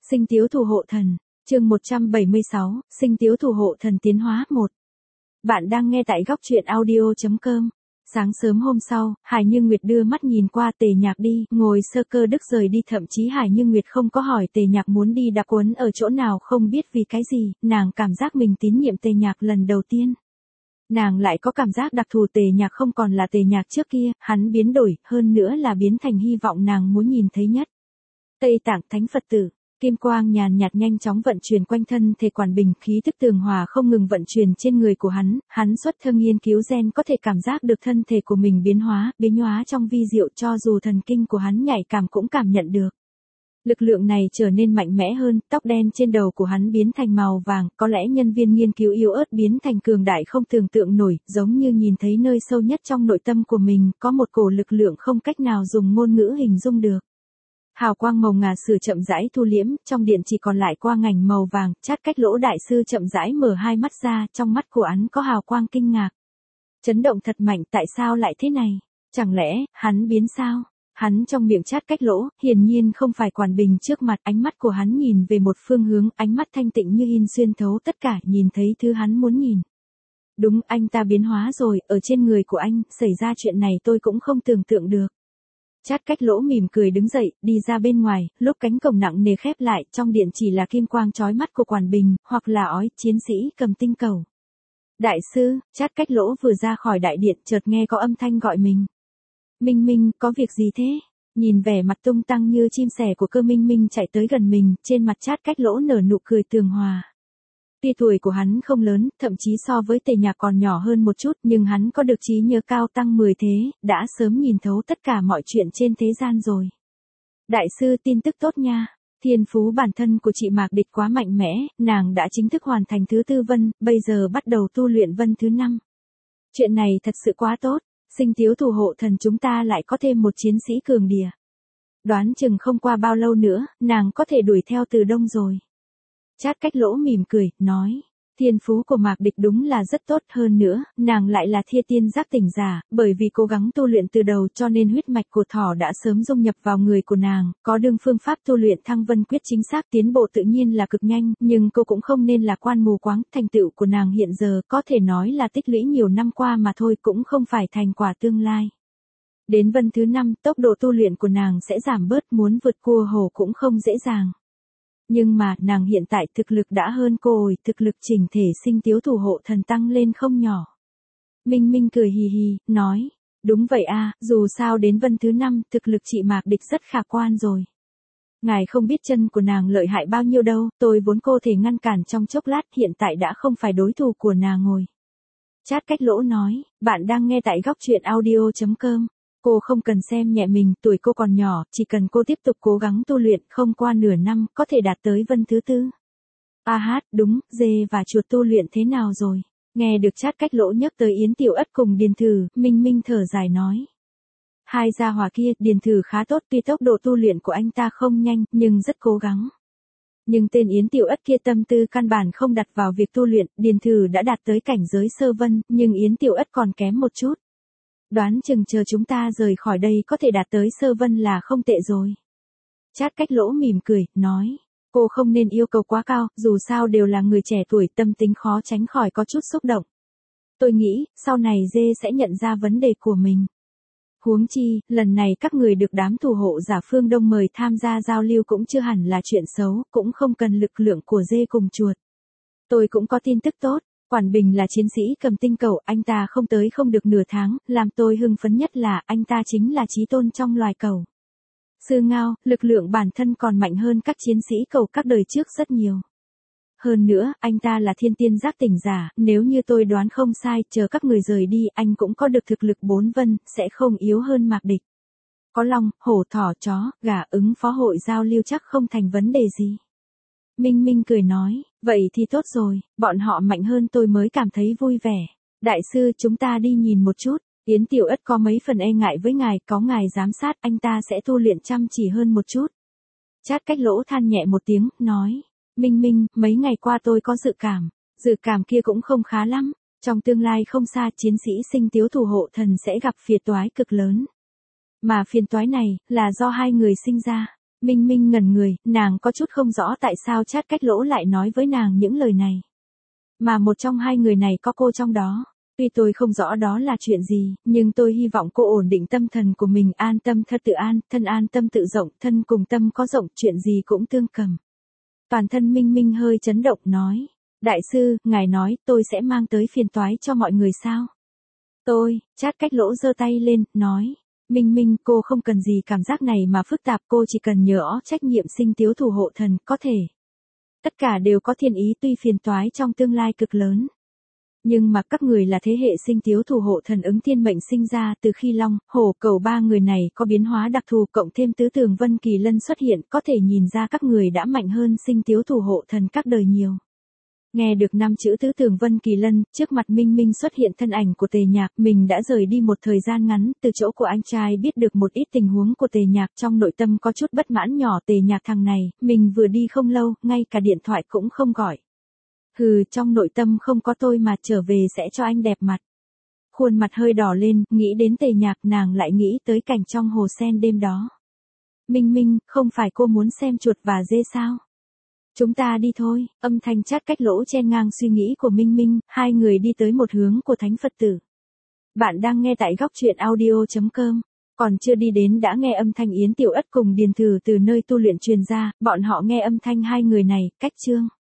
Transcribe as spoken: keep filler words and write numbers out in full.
Sinh tiếu thủ hộ thần, chương một trăm bảy mươi sáu, sinh tiếu thủ hộ thần tiến hóa một. Bạn đang nghe tại góc truyện audio chấm com. Sáng sớm hôm sau, Hải Như Nguyệt đưa mắt nhìn qua Tề Nhạc đi, ngồi Sơ Cơ Đức rời đi, thậm chí Hải Như Nguyệt không có hỏi Tề Nhạc muốn đi đặc huấn ở chỗ nào, không biết vì cái gì, nàng cảm giác mình tín nhiệm Tề Nhạc lần đầu tiên. Nàng lại có cảm giác đặc thù, Tề Nhạc không còn là Tề Nhạc trước kia, hắn biến đổi, hơn nữa là biến thành hy vọng nàng muốn nhìn thấy nhất. Tây Tạng Thánh Phật tử. Kim quang nhàn nhạt nhanh chóng vận chuyển quanh thân thể Quản Bình, khí tức tường hòa không ngừng vận chuyển trên người của hắn, hắn xuất thân nghiên cứu gen có thể cảm giác được thân thể của mình biến hóa, biến hóa trong vi diệu, cho dù thần kinh của hắn nhạy cảm cũng cảm nhận được. Lực lượng này trở nên mạnh mẽ hơn, tóc đen trên đầu của hắn biến thành màu vàng, có lẽ nhân viên nghiên cứu yếu ớt biến thành cường đại không tưởng tượng nổi, giống như nhìn thấy nơi sâu nhất trong nội tâm của mình, có một cổ lực lượng không cách nào dùng ngôn ngữ hình dung được. Hào quang màu ngà sử chậm rãi thu liễm, trong điện chỉ còn lại quang ảnh màu vàng, Chát Cách Lỗ đại sư chậm rãi mở hai mắt ra, trong mắt của hắn có hào quang kinh ngạc. Chấn động thật mạnh, tại sao lại thế này? Chẳng lẽ, hắn biến sao? Hắn trong miệng Chát Cách Lỗ, hiển nhiên không phải Quản Bình trước mặt, ánh mắt của hắn nhìn về một phương hướng, ánh mắt thanh tịnh như in xuyên thấu tất cả, nhìn thấy thứ hắn muốn nhìn. Đúng, anh ta biến hóa rồi, ở trên người của anh, xảy ra chuyện này tôi cũng không tưởng tượng được. Chát Cách Lỗ mỉm cười đứng dậy, đi ra bên ngoài, lúc cánh cổng nặng nề khép lại, trong điện chỉ là kim quang chói mắt của Quản Bình, hoặc là ói, chiến sĩ cầm tinh cầu. Đại sư, Chát Cách Lỗ vừa ra khỏi đại điện, chợt nghe có âm thanh gọi mình. Minh Minh, có việc gì thế? Nhìn vẻ mặt tung tăng như chim sẻ của Cơ Minh Minh chạy tới gần mình, trên mặt Chát Cách Lỗ nở nụ cười tường hòa. Tuy tuổi của hắn không lớn, thậm chí so với Tề Nhạc còn nhỏ hơn một chút, nhưng hắn có được trí nhớ cao tăng mười thế, đã sớm nhìn thấu tất cả mọi chuyện trên thế gian rồi. Đại sư, tin tức tốt nha. Thiên phú bản thân của chị Mạc Địch quá mạnh mẽ, nàng đã chính thức hoàn thành thứ tư vân, bây giờ bắt đầu tu luyện vân thứ năm. Chuyện này thật sự quá tốt, sinh tiếu thủ hộ thần chúng ta lại có thêm một chiến sĩ cường đìa. Đoán chừng không qua bao lâu nữa, nàng có thể đuổi theo Từ Đông rồi. Chát Cách Lỗ mỉm cười, nói, thiên phú của Mạc Địch đúng là rất tốt, hơn nữa, nàng lại là thiên tiên giác tỉnh giả, bởi vì cố gắng tu luyện từ đầu cho nên huyết mạch của thỏ đã sớm dung nhập vào người của nàng, có đương phương pháp tu luyện Thăng Vân Quyết chính xác, tiến bộ tự nhiên là cực nhanh, nhưng cô cũng không nên lạc quan mù quáng, thành tựu của nàng hiện giờ có thể nói là tích lũy nhiều năm qua mà thôi, cũng không phải thành quả tương lai. Đến vân thứ năm, tốc độ tu luyện của nàng sẽ giảm bớt, muốn vượt cua hồ cũng không dễ dàng. Nhưng mà, nàng hiện tại thực lực đã hơn cô rồi, thực lực chỉnh thể sinh tiếu thủ hộ thần tăng lên không nhỏ. Minh Minh cười hì hì, nói, đúng vậy a, dù sao đến vân thứ năm, thực lực chị Mạc Địch rất khả quan rồi. Ngài không biết chân của nàng lợi hại bao nhiêu đâu, tôi vốn cô thể ngăn cản trong chốc lát, hiện tại đã không phải đối thủ của nàng rồi. Chát Cách Lỗ nói, bạn đang nghe tại góc truyện audio chấm com. Cô không cần xem nhẹ mình, tuổi cô còn nhỏ, chỉ cần cô tiếp tục cố gắng tu luyện, không qua nửa năm, có thể đạt tới vân thứ tư. A hát, đúng, dê và chuột tu luyện thế nào rồi? Nghe được Chát Cách Lỗ nhắc tới Yến Tiểu Ất cùng Điền Thử, Minh Minh thở dài nói. Hai gia hỏa kia, Điền Thử khá tốt, tuy tốc độ tu luyện của anh ta không nhanh, nhưng rất cố gắng. Nhưng tên Yến Tiểu Ất kia tâm tư căn bản không đặt vào việc tu luyện, Điền Thử đã đạt tới cảnh giới sơ vân, nhưng Yến Tiểu Ất còn kém một chút. Đoán chừng chờ chúng ta rời khỏi đây có thể đạt tới sơ vân là không tệ rồi. Chát Cách Lỗ mỉm cười, nói, cô không nên yêu cầu quá cao, dù sao đều là người trẻ tuổi, tâm tính khó tránh khỏi có chút xúc động. Tôi nghĩ, sau này dê sẽ nhận ra vấn đề của mình. Huống chi, lần này các người được đám thủ hộ giả phương Đông mời tham gia giao lưu cũng chưa hẳn là chuyện xấu, cũng không cần lực lượng của dê cùng chuột. Tôi cũng có tin tức tốt. Quản Bình là chiến sĩ cầm tinh cầu, anh ta không tới không được nửa tháng, làm tôi hưng phấn nhất là anh ta chính là chí tôn trong loài cầu. Sư Ngao, lực lượng bản thân còn mạnh hơn các chiến sĩ cầu các đời trước rất nhiều. Hơn nữa, anh ta là thiên tiên giác tỉnh giả, nếu như tôi đoán không sai, chờ các người rời đi, anh cũng có được thực lực bốn vân, sẽ không yếu hơn Mạc Địch. Có long, hổ, thỏ, chó, gà ứng phó hội giao lưu chắc không thành vấn đề gì. Minh Minh cười nói, vậy thì tốt rồi, bọn họ mạnh hơn tôi mới cảm thấy vui vẻ. Đại sư, chúng ta đi nhìn một chút. Yến Tiểu Ất có mấy phần e ngại với ngài, có ngài giám sát anh ta sẽ tu luyện chăm chỉ hơn một chút. Chát Cách Lỗ than nhẹ một tiếng, nói, Minh Minh, mấy ngày qua tôi có dự cảm, dự cảm kia cũng không khá lắm, trong tương lai không xa chiến sĩ sinh tiếu thủ hộ thần sẽ gặp phiền toái cực lớn. Mà phiền toái này, là do hai người sinh ra. Minh Minh ngẩn người, nàng có chút không rõ tại sao Chát Cách Lỗ lại nói với nàng những lời này. Mà một trong hai người này có cô trong đó. Tuy tôi không rõ đó là chuyện gì, nhưng tôi hy vọng cô ổn định tâm thần của mình, an tâm thật tự an, thân an tâm tự rộng, thân cùng tâm có rộng, chuyện gì cũng tương cầm. Toàn thân Minh Minh hơi chấn động nói. Đại sư, ngài nói tôi sẽ mang tới phiền toái cho mọi người sao? Tôi, Chát Cách Lỗ giơ tay lên, nói. Minh Minh, cô không cần gì cảm giác này mà phức tạp, cô chỉ cần nhớ trách nhiệm sinh tiếu thủ hộ thần, có thể. Tất cả đều có thiên ý, tuy phiền toái trong tương lai cực lớn. Nhưng mà các người là thế hệ sinh tiếu thủ hộ thần ứng thiên mệnh sinh ra, từ khi Long, Hổ, Cẩu ba người này có biến hóa đặc thù, cộng thêm tứ tường Vân Kỳ Lân xuất hiện, có thể nhìn ra các người đã mạnh hơn sinh tiếu thủ hộ thần các đời nhiều. Nghe được năm chữ tứ tường Vân Kỳ Lân, trước mặt Minh Minh xuất hiện thân ảnh của Tề Nhạc, mình đã rời đi một thời gian ngắn, từ chỗ của anh trai biết được một ít tình huống của Tề Nhạc, trong nội tâm có chút bất mãn nhỏ. Tề Nhạc thằng này, mình vừa đi không lâu, ngay cả điện thoại cũng không gọi. Hừ, trong nội tâm không có tôi mà trở về sẽ cho anh đẹp mặt. Khuôn mặt hơi đỏ lên, nghĩ đến Tề Nhạc, nàng lại nghĩ tới cảnh trong hồ sen đêm đó. Minh Minh, không phải cô muốn xem chuột và dê sao? Chúng ta đi thôi, âm thanh Chát Cách Lỗ chen ngang suy nghĩ của Minh Minh, hai người đi tới một hướng của Thánh Phật Tử. Bạn đang nghe tại góc truyện audio chấm com, còn chưa đi đến đã nghe âm thanh Yến Tiểu Ất cùng Điền Thử từ nơi tu luyện truyền ra, bọn họ nghe âm thanh hai người này, cách chương.